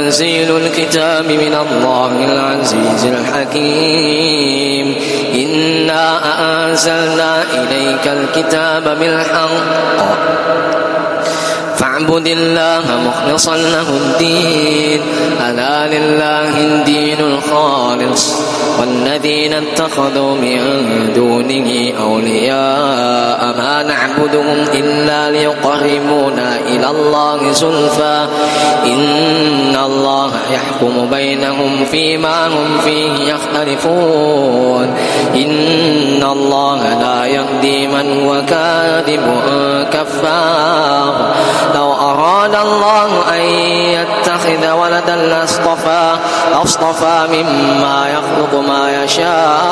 تنزيل الكتاب من الله العزيز الحكيم إنا أنزلنا إليك الكتاب بالحق فاعبد الله مخلصا له الدين ألا لله الدين الخالص والذين اتخذوا من دونه أولياء ما نعبدهم إلا ليقربونا إلى الله زلفى إن الله يحكم بينهم فيما هم فيه يختلفون إن الله لا يهدي من هو كاذب كفار لو أراد الله أن يتخذ ولدا لاصطفى مما يخلق ما يشاء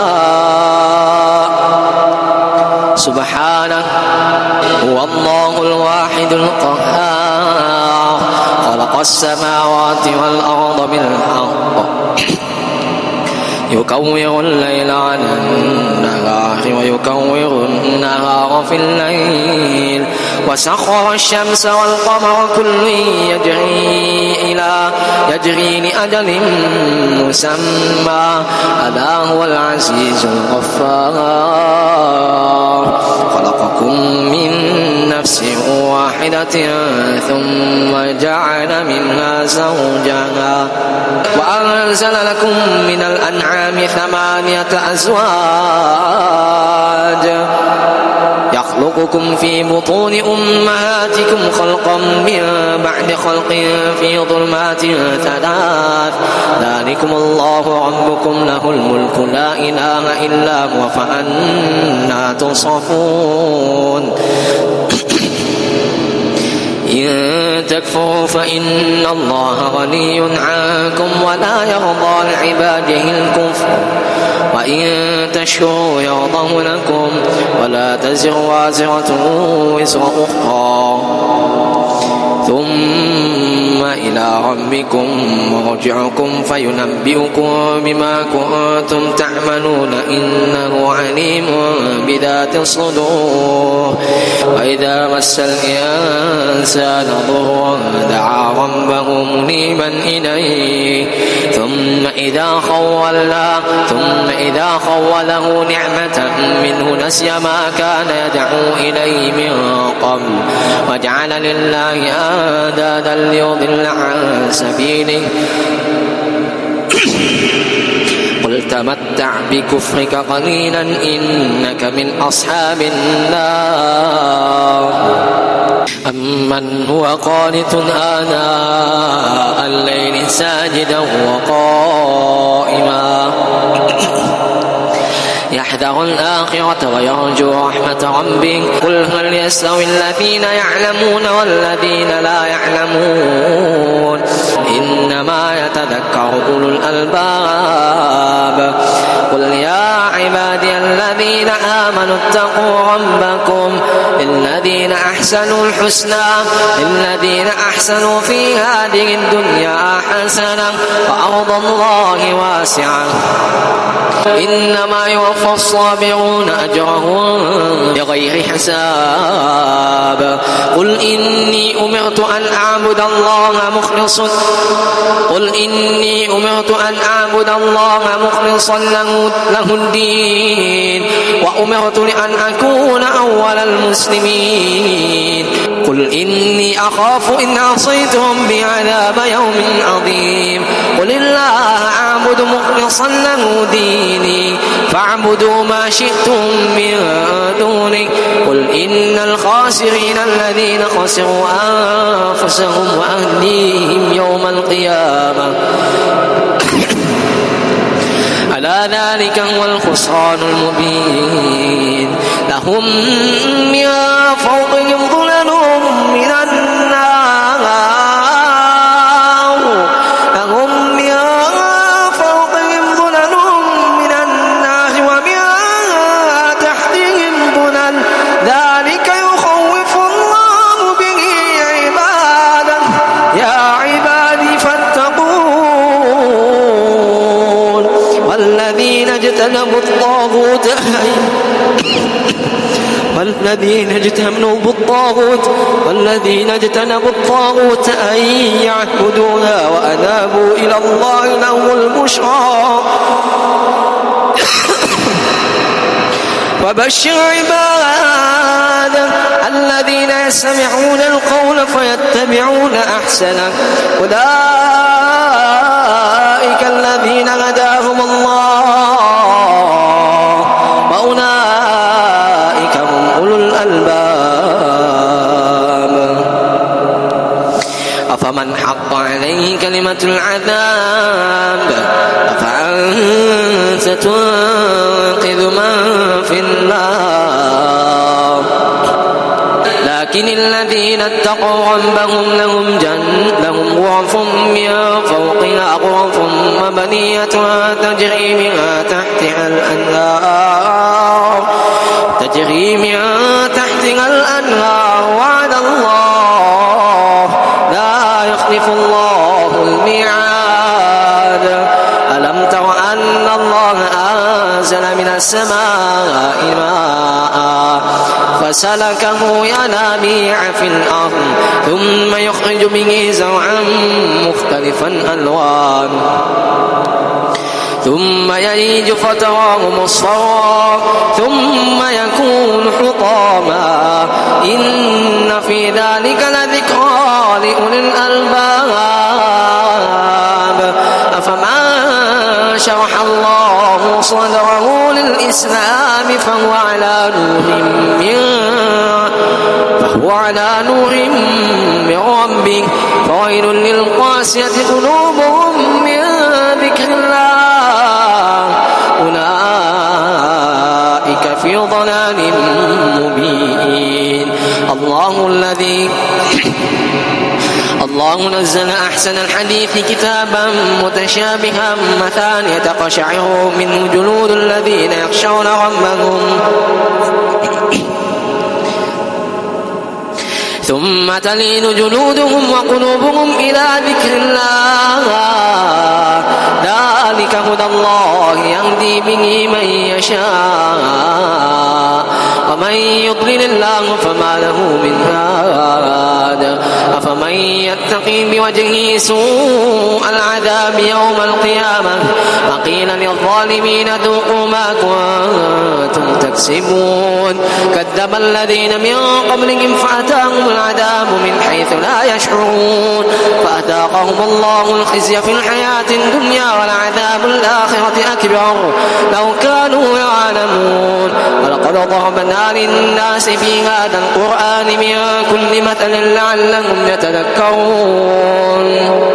سبحانه هو الله الواحد القهار خلق السماوات والأرض بالحق يكور الليل على النهار ويكور النهار في الليل وسخر الشمس والقمر كل يجري لأجل مسمى ألا هو العزيز الغفار خلقكم من نفس واحدة ثم جعل منها زوجها وأنزل لكم من الأنعام 8 أزواج يخلقكم في بطون أمهاتكم خلقا من بعد خلق في ظلمات 3 ذلكم الله ربكم له الملك لا إله إلا هو فأنى تصرفون إن تكفروا فإن الله غني عنكم ولا يرضى لعباده الكفر وإن تشكروا يرضه لكم ولا تزر وازرة وزر أخرى ثم إلى ربكم مرجعكم فينبئكم بما كنتم تعملون إنه عليم بذات الصدور وإذا مس الإنسان ضر دعا ربه منيبا إليه ثم إذا خوله نعمة منه نسي ما كان يدعو إليه من قبل وجعل لله أندادا ليضل عن سبيله قل تمتع بكفرك قليلا إنك من أصحاب النار أمن هو قانت آناء الليل ساجدا وقائما يحذر الآخرة ويرجو رحمة ربه قل هل يستوي الذين يعلمون والذين لا يعلمون إنما يتذكر أولو الألباب قل يا عبادي الذين آمنوا اتقوا ربكم للذين أحسنوا الحسنى للذين أحسنوا في هذه الدنيا حسنة وأرض الله واسعة إنما يوفى الصابرون أجرهم بغير حساب قل إني أمرت أن أعبد الله مخلصا له الدين وأمرت لأن أكون أول المسلمين قل إني أخاف إن عصيتهم بعذاب يوم عظيم قل الله أعبد مخلصا له ديني فاعبدوا ما شئتم من دونه قل إن الخاسرين الذين خسروا أنفسهم وأهليهم يوم القيامة ألا ذلك هو الخسران المبين لهم من فوقهم ظلل من النار لهم من فوقهم ظلل من النار ومن تحتهم ظلل ذلك يخوف الله به عباده يا عبادي فاتقون والذين اجتنبوا والذين اجتنبوا الطاغوت أن يعبدوها وأنابوا إلى الله لهم البشرى وبشر عباد الذين يستمعون القول فيتبعون أحسنه أولئك الذين هداهم الله وأولئك هم أولو الألباب أفمن حق عليه كلمة العذاب أفأنت تنقذ من في النار لكن الذين اتقوا ربهم لهم غرف من فوقها غرف مبنية تجري من تحتها الأنهار وعد الله لا يخلف الله الميعاد ألم تر أن الله أنزل من السماء ماء فسلكه ينابيع في الأرض ثم يخرج به زرعا مختلفا ألوانه ثم يليج فتراه مصفرا ثم يكون حطاما إن في ذلك لذكرى لأولي الألباب أفمن شرح الله صدره للإسلام فهو على نور من ربه فويل للقاسية قلوبهم من ذكر الله أولئك في ضلال مبين الله نزل أحسن الحديث كتابا متشابها مثانية تقشعر منه جلود الذين يخشون ربهم ثم تلين جلودهم وقلوبهم إلى ذكر الله ذلك هدى الله يهدي به من يشاء ومن يضلل الله فما له من هاد أفمن يتقي بوجهه سوء العذاب يوم القيامة وقيل للظالمين ذوقوا ما كنتم تكسبون كذب الذين من قبلهم فأتاهم العذاب من حيث لا يشعرون فأذاقهم الله الخزي في الحياة الدنيا ولعذاب الآخرة أكبر لو كانوا يعلمون ولقد ضربنا للناس في هذا القرآن من كل مثل لعلهم يتذكرون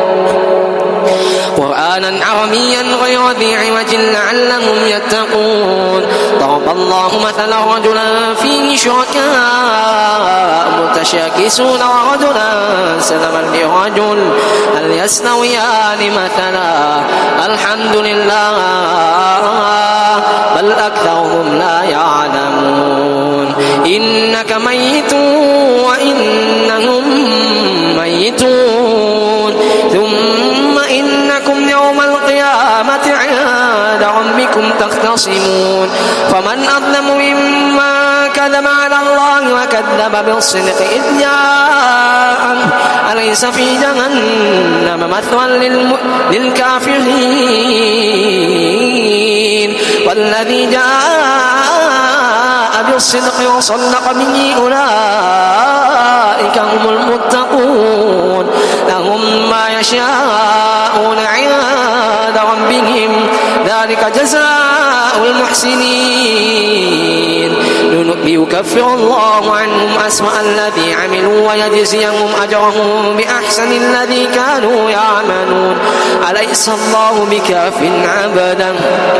قرآنا عربيا غير ذي عوج لعلهم يتقون ضرب الله مثلا رجلا فيه شركاء متشاكسون ورجلا سلما لرجل هل يستويان مثلا الحمد لله بل أكثرهم لا يعلمون إنك ميت وإنهم ميتون ثم إنكم يوم القيامة عند ربكم تختصمون فمن أظلم ممن كذب على الله وكذب بالصدق إذ جاء أليس في جهنم مثوى للكافرين والذي جاء بالصدق وصدق به أولئك هم المتقون لهم ما يشاءون عند ربهم ذلك جزاء المحسنين ليكفر الله عنهم أسوأ الذي عملوا ويجزيهم أجرهم بأحسن الذي كانوا يعملون أليس الله بكاف عبدا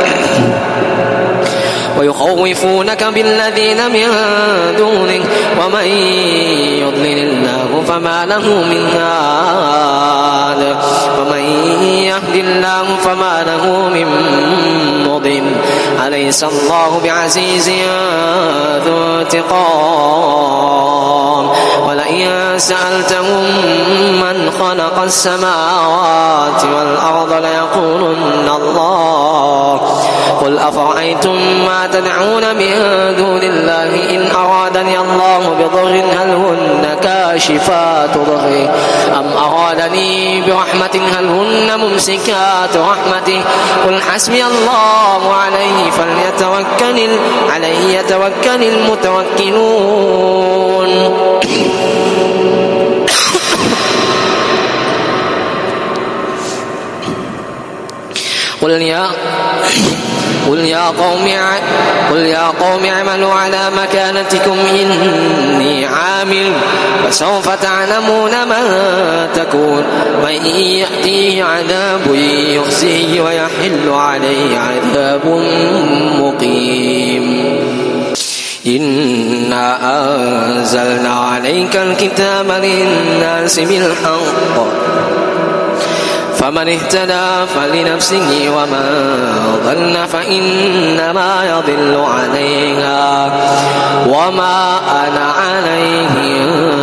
ويخوفونك بالذين من دونه ومن يضلل الله فما له من هاد ومن يهد الله فما له من مضل أليس الله بعزيز ذو انتقام ولئن سألتهم من خلق السماوات والأرض ليقولن الله قل قل أفرأيتم ما تدعون من دون الله إن أرادني الله بضر هل هن كاشفات ضره أم أرادني برحمة هل هن ممسكات رحمته قل حسبي الله عليه يتوكل المتوكلون. قل يا قوم اعملوا على مكانتكم إني عامل فسوف تعلمون من تكون من يأتيه عذاب يخزيه ويحل عليه عذاب مقيم. إنا أنزلنا عليك الكتاب للناس بالحق فمن اهتدى فلنفسه ومن ضل فإنما يضل عليها وما أنا عليهم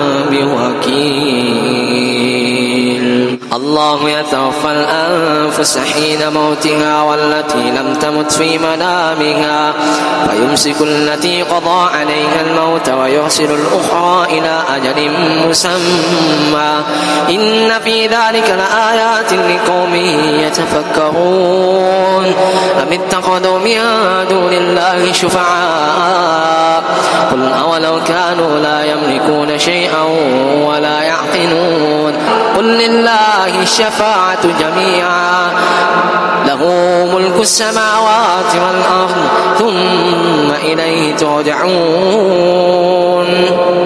بوكيل. الله يتوفى الأنفس حين موتها والتي لم تمت في منامها فيمسك التي قضى عليها الموت ويرسل الأخرى إلى أجل مسمى إن في ذلك لآيات لقوم يتفكرون. أم اتخذوا من دون الله شفعاء قل أولو كانوا لا يملكون شيئا ولا يعقلون قل لله الشفاعة جميعا له ملك السماوات والأرض ثم إليه ترجعون.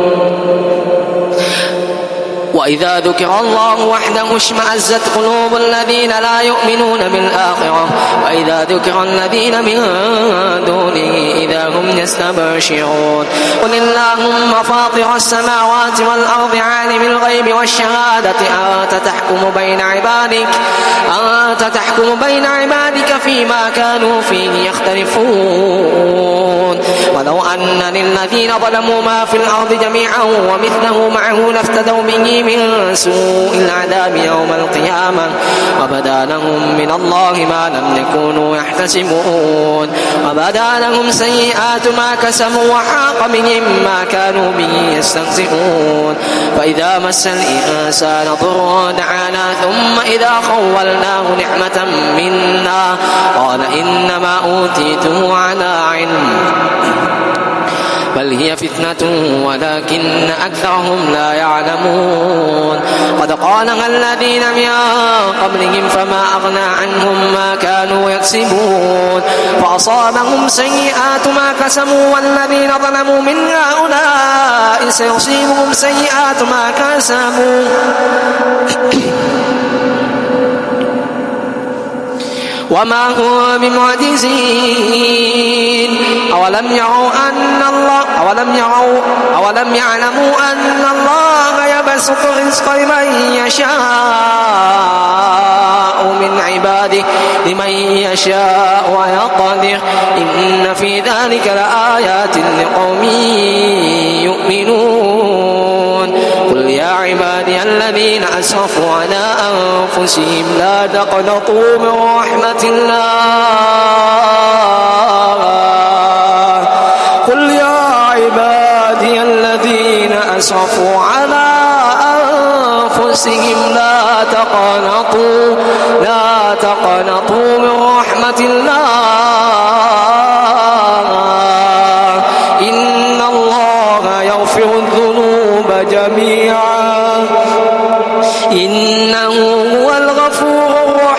وإذا ذكر الله وحده اشمأزت قلوب الذين لا يؤمنون بالآخرة وإذا ذكر الذين من دونه إذا هم يستبشرون. قل اللهم فاطر السماوات والأرض عالم الغيب والشهادة أنت تحكم بين عبادك فيما كانوا فيه يختلفون. ولو أن للذين ظلموا ما في الأرض جميعا ومثله معه لافتدوا به من سوء العذاب يوم القيامة وبدا لهم من الله ما لم يكونوا يحتسبون وبدا لهم سيئات ما كسبوا وحاق بهم ما كانوا به يستهزئون. فإذا مس الإنسان ضر دعانا ثم إذا خولناه نعمة منا قال إنما أوتيته على علم بل هي فتنة ولكن أكثرهم لا يعلمون. قد قالها الذين من قبلهم فما أغنى عنهم ما كانوا يكسبون فأصابهم سيئات ما كسبوا والذين ظلموا من هؤلاء سيصيبهم سيئات ما كسبوا وما هو بمعجزين. أولم يعلموا أن الله يبسط الرزق لمن يشاء ويقدر إن في ذلك لآيات لقوم يؤمنون. قل يا عبادي الذين أسرفوا على أنفسهم لا تقنطوا من رحمة الله قل يا عبادي الذين أسرفوا على أنفسهم لا تقنطوا من رحمة الله إن الله يغفر الذنوب جميعا إنه هو الغفور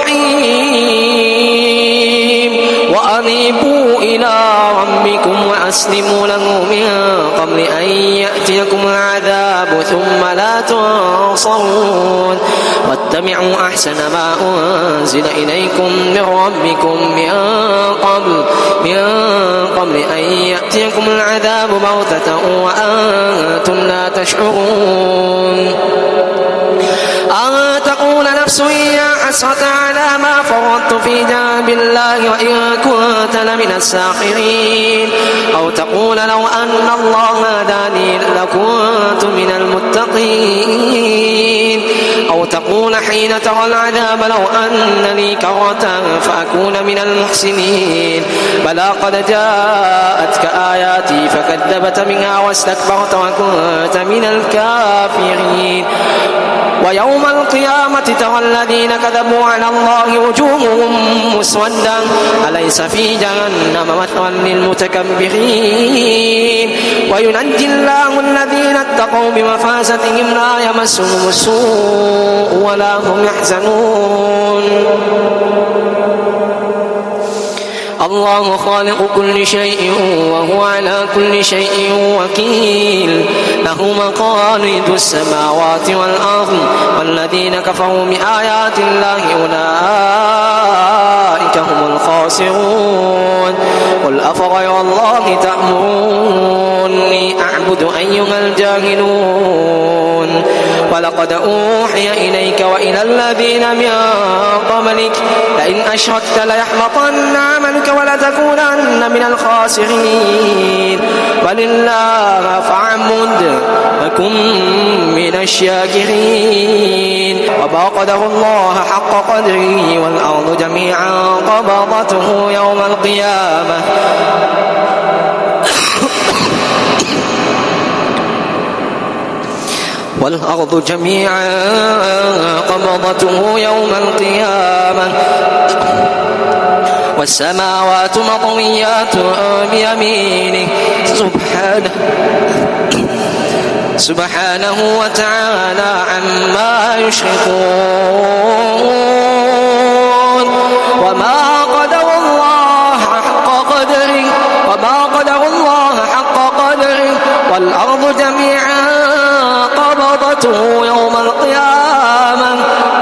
الرحيم. وأنيبوا إلى ربكم وأسلموا له من قبل أن يأتيكم العذاب ثم لا تنصرون. واتبعوا أحسن ما أنزل إليكم من ربكم من قبل أن يأتيكم العذاب بغتة وأنتم لا تشعرون. أن تقول تقول نفس يا حسرة على ما فرطت في جنب الله وإن كنت لمن الساخرين أو تقول لو أن الله هداني لكنت من المتقين أو تقول حين ترى العذاب لو أن لي كرة فأكون من المحسنين بلى قد جاءتك آياتي فكذبت منها واستكبرت وكنت من الكافرين ويوم القيامة ترى الذين كذبوا على الله وجوههم مسودة أليس في جهنم مثوى للمتكبرين وينجي الله الذين اتقوا بمفازتهم لا يمسهم السوء ولا هم يحزنون الله خالق كل شيء وهو على كل شيء وكيل له مقاليد السماوات والأرض والذين كفروا بآيات الله أولئك هم الخاسرون قل أفغير الله تأمروني أعبد أيها الجاهلون ولقد أوحي إليك وإلى الذين من قبلك لئن أشركت ليحبطن عملك ولتكونن من الخاسرين ولله فاعبد وكن من الشاكرين وما قدر الله حق قدره والأرض جميعا قبضته يوم القيامة والأرض جميعا قبضته يوم القيامة والسماوات مطويات بيمينه سبحانه وتعالى عما يشركون وما قدر الله حق قدره والأرض جميعا قبضته يوم القيامة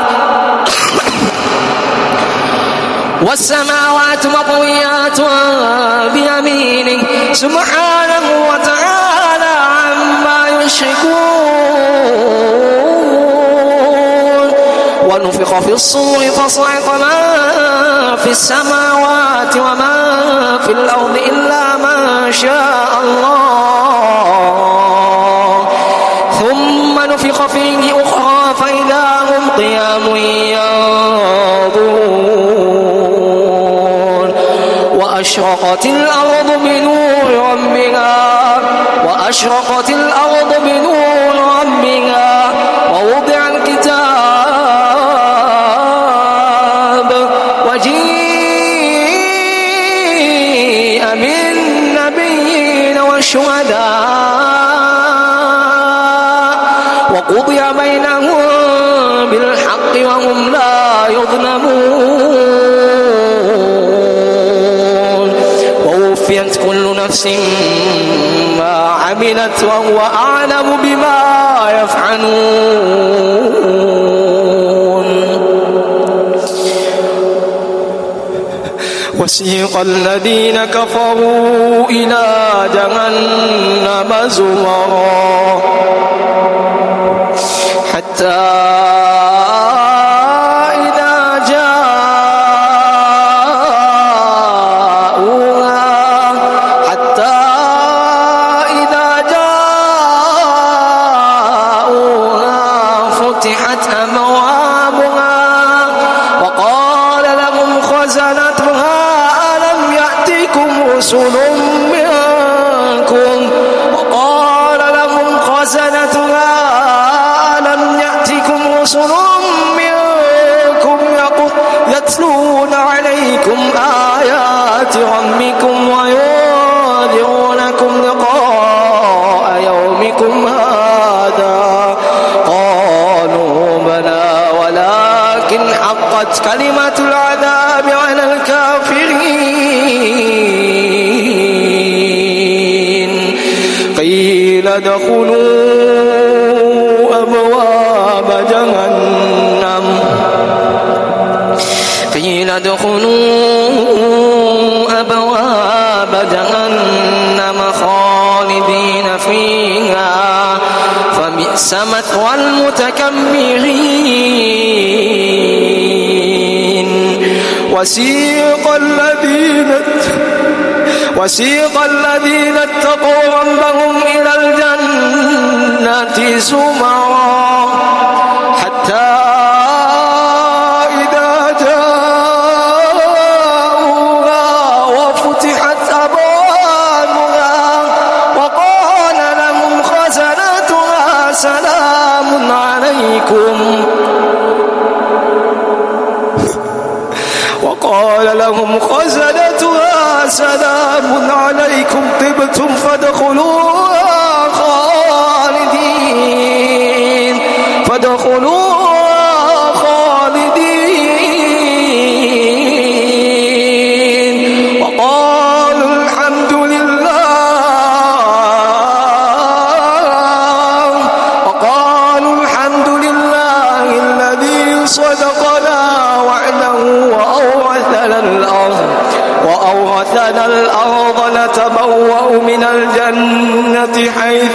والسماوات مطويات بيمينه سبحانه وتعالى عما يشركون ونفخ في الصور فصعق من في السماوات ومن في الأرض إلا من شاء الله ثم نفخ فيه أخرى فإذا هم قيام ينظرون وأشرقت الأرض بنور ربها ووضع الكتاب وجيء بالنبيين والشهداء وقضي بينهم بالحق وهم لا يظلمون ووفيت كل نفس ما عملت وهو أعلم بما يفعلون وسيق الذين كفروا إلى جهنم زمرا حتى إذا جاءوها فتحت أبوابها وقال لهم خزنتها ألم يأتكم رسل منكم يتلون عليكم آيات ربكم وينذرونكم لقاء يومكم هذا قالوا بلى ولكن حقت كلمة العذاب على الكافرين قيل ادخلوا أبواب جهنم خالدين فيها فبئس مثوى المتكبرين وسيق الذين اتقوا ربهم إلى الجنة زمرا حتى إذا جاءوها وفتحت أبوابها وقال لهم خزنتها سلام عليكم طبتم فادخلوها خالدين وقالوا الحمد لله الذي صدقنا وعده وأورثنا الأرض نتبوأ من الجنة حيث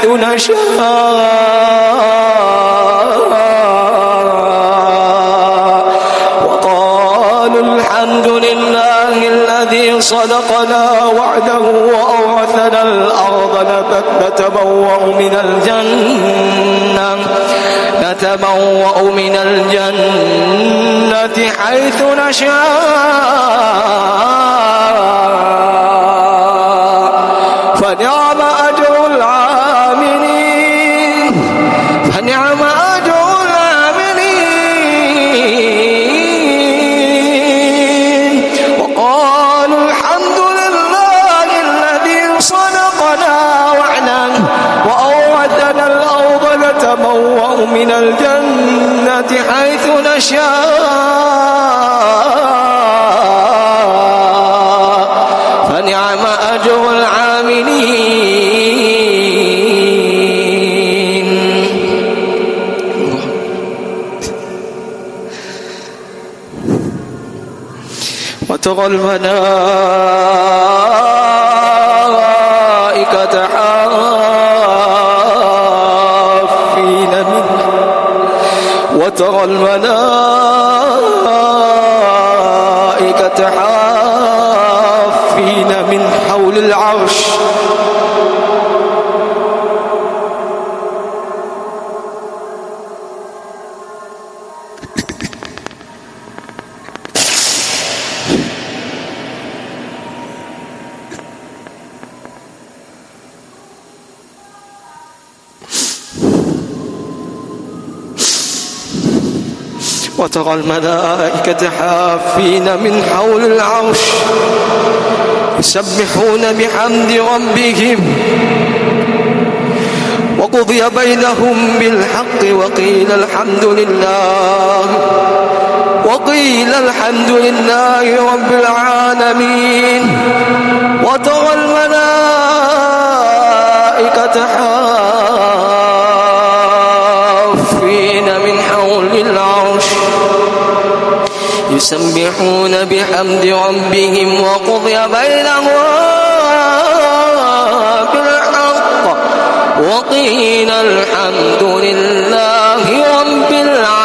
نشاء وقالوا الحمد لله الذي صدقنا وعده وأورثنا الأرض نتبوأ من الجنة حيث نشاء فنعم أجر العاملين وقالوا الحمد لله الذي صدقنا وعده وأورثنا الأرض نتبوأ من الجنة حيث نشاء فنعم أجر العاملين وترى الملائكة حافين من حول العرش وترى الملائكة حافين من حول العرش يسبحون بحمد ربهم وقضي بينهم بالحق وقيل الحمد لله رب العالمين وترى الملائكة حافين من حول العرش يسبحون بحمد ربهم وقضي بينهم بالحق وقيل الحمد لله رب العالمين.